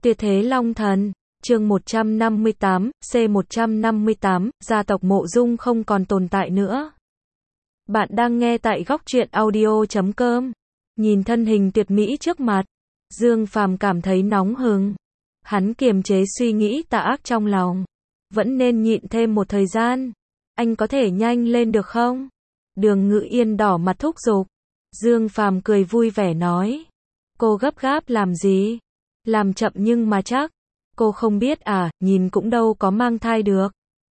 Tuyệt thế Long Thần, chương 158, C158, gia tộc Mộ Dung không còn tồn tại nữa. Bạn đang nghe tại góc truyện audio.com. Nhìn thân hình tuyệt mỹ trước mặt, Dương Phàm cảm thấy nóng hừng. Hắn kiềm chế suy nghĩ tà ác trong lòng. Vẫn nên nhịn thêm một thời gian. Anh có thể nhanh lên được không? Đường Ngự Yên đỏ mặt thúc giục. Dương Phàm cười vui vẻ nói. Cô gấp gáp làm gì? Làm chậm nhưng mà chắc. Cô không biết à, nhìn cũng đâu có mang thai được.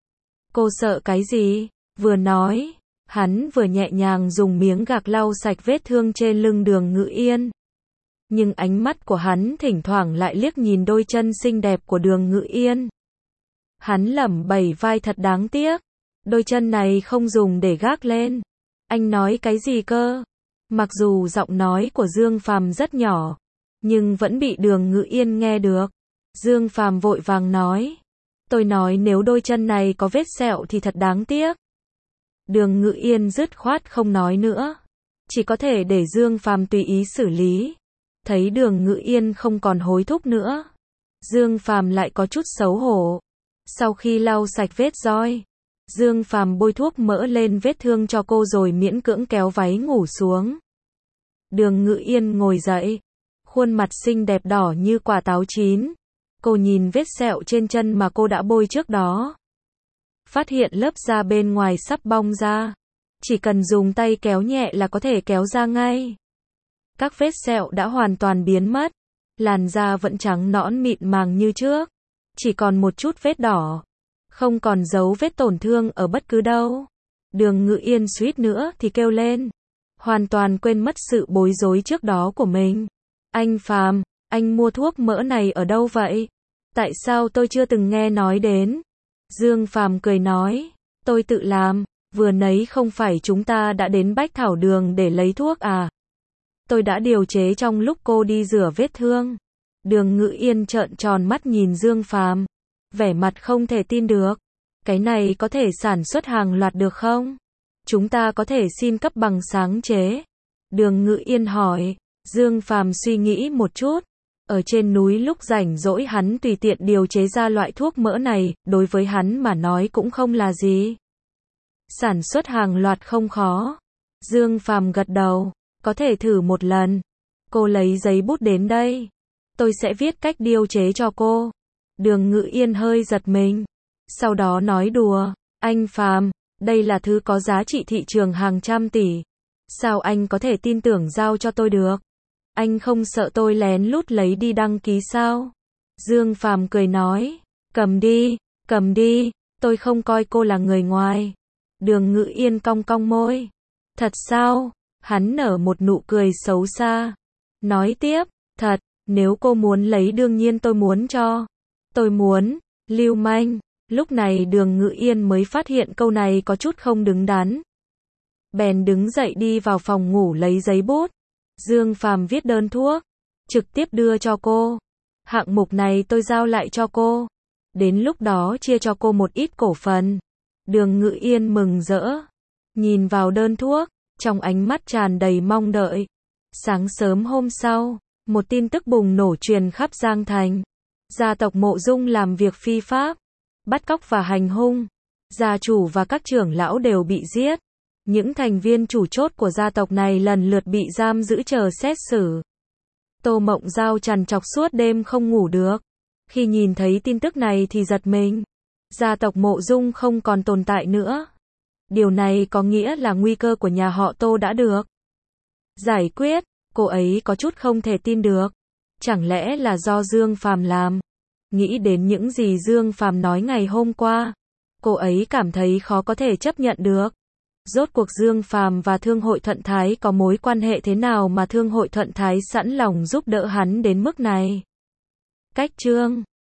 Cô sợ cái gì? Vừa nói, hắn vừa nhẹ nhàng dùng miếng gạc lau sạch vết thương trên lưng Đường Ngự Yên. Nhưng ánh mắt của hắn thỉnh thoảng lại liếc nhìn đôi chân xinh đẹp của Đường Ngự Yên. Hắn lẩm bẩm vai thật đáng tiếc. Đôi chân này không dùng để gác lên. Anh nói cái gì cơ? Mặc dù giọng nói của Dương Phàm rất nhỏ, nhưng vẫn bị Đường Ngự Yên nghe được. Dương Phàm vội vàng nói. Tôi nói nếu đôi chân này có vết sẹo thì thật đáng tiếc. Đường Ngự Yên dứt khoát không nói nữa. Chỉ có thể để Dương Phàm tùy ý xử lý. Thấy Đường Ngự Yên không còn hối thúc nữa, Dương Phàm lại có chút xấu hổ. Sau khi lau sạch vết roi, Dương Phàm bôi thuốc mỡ lên vết thương cho cô rồi miễn cưỡng kéo váy ngủ xuống. Đường Ngự Yên ngồi dậy, khuôn mặt xinh đẹp đỏ như quả táo chín. Cô nhìn vết sẹo trên chân mà cô đã bôi trước đó. Phát hiện lớp da bên ngoài sắp bong ra. Chỉ cần dùng tay kéo nhẹ là có thể kéo ra ngay. Các vết sẹo đã hoàn toàn biến mất. Làn da vẫn trắng nõn mịn màng như trước. Chỉ còn một chút vết đỏ. Không còn dấu vết tổn thương ở bất cứ đâu. Đường Ngự Yên suýt nữa thì kêu lên. Hoàn toàn quên mất sự bối rối trước đó của mình. Anh Phàm, anh mua thuốc mỡ này ở đâu vậy? Tại sao tôi chưa từng nghe nói đến? Dương Phàm cười nói. Tôi tự làm. Vừa nãy không phải chúng ta đã đến Bách Thảo Đường để lấy thuốc à? Tôi đã điều chế trong lúc cô đi rửa vết thương. Đường Ngự Yên trợn tròn mắt nhìn Dương Phàm, vẻ mặt không thể tin được. Cái này có thể sản xuất hàng loạt được không? Chúng ta có thể xin cấp bằng sáng chế. Đường Ngự Yên hỏi. Dương Phàm suy nghĩ một chút. Ở trên núi lúc rảnh rỗi hắn tùy tiện điều chế ra loại thuốc mỡ này, đối với hắn mà nói cũng không là gì. Sản xuất hàng loạt không khó. Dương Phàm gật đầu. Có thể thử một lần. Cô lấy giấy bút đến đây. Tôi sẽ viết cách điều chế cho cô. Đường Ngự Yên hơi giật mình. Sau đó nói đùa. Anh Phàm, đây là thứ có giá trị thị trường hàng trăm tỷ. Sao anh có thể tin tưởng giao cho tôi được? Anh không sợ tôi lén lút lấy đi đăng ký sao? Dương Phàm cười nói. Cầm đi, tôi không coi cô là người ngoài. Đường Ngự Yên cong cong môi. Thật sao? Hắn nở một nụ cười xấu xa. Nói tiếp, thật, nếu cô muốn lấy đương nhiên tôi muốn cho. Tôi muốn, lưu manh. Lúc này Đường Ngự Yên mới phát hiện câu này có chút không đứng đắn. Bèn đứng dậy đi vào phòng ngủ lấy giấy bút. Dương Phàm viết đơn thuốc, trực tiếp đưa cho cô. Hạng mục này tôi giao lại cho cô. Đến lúc đó chia cho cô một ít cổ phần. Đường Ngự Yên mừng rỡ. Nhìn vào đơn thuốc, trong ánh mắt tràn đầy mong đợi. Sáng sớm hôm sau, một tin tức bùng nổ truyền khắp Giang Thành. Gia tộc Mộ Dung làm việc phi pháp, bắt cóc và hành hung. Gia chủ và các trưởng lão đều bị giết. Những thành viên chủ chốt của gia tộc này lần lượt bị giam giữ chờ xét xử. Tô Mộng Giao trằn trọc suốt đêm không ngủ được. Khi nhìn thấy tin tức này thì giật mình. Gia tộc Mộ Dung không còn tồn tại nữa. Điều này có nghĩa là nguy cơ của nhà họ Tô đã được giải quyết. Cô ấy có chút không thể tin được. Chẳng lẽ là do Dương Phàm làm? Nghĩ đến những gì Dương Phàm nói ngày hôm qua, cô ấy cảm thấy khó có thể chấp nhận được. Rốt cuộc Dương Phàm và Thương hội Thuận Thái có mối quan hệ thế nào mà Thương hội Thuận Thái sẵn lòng giúp đỡ hắn đến mức này? Cách chương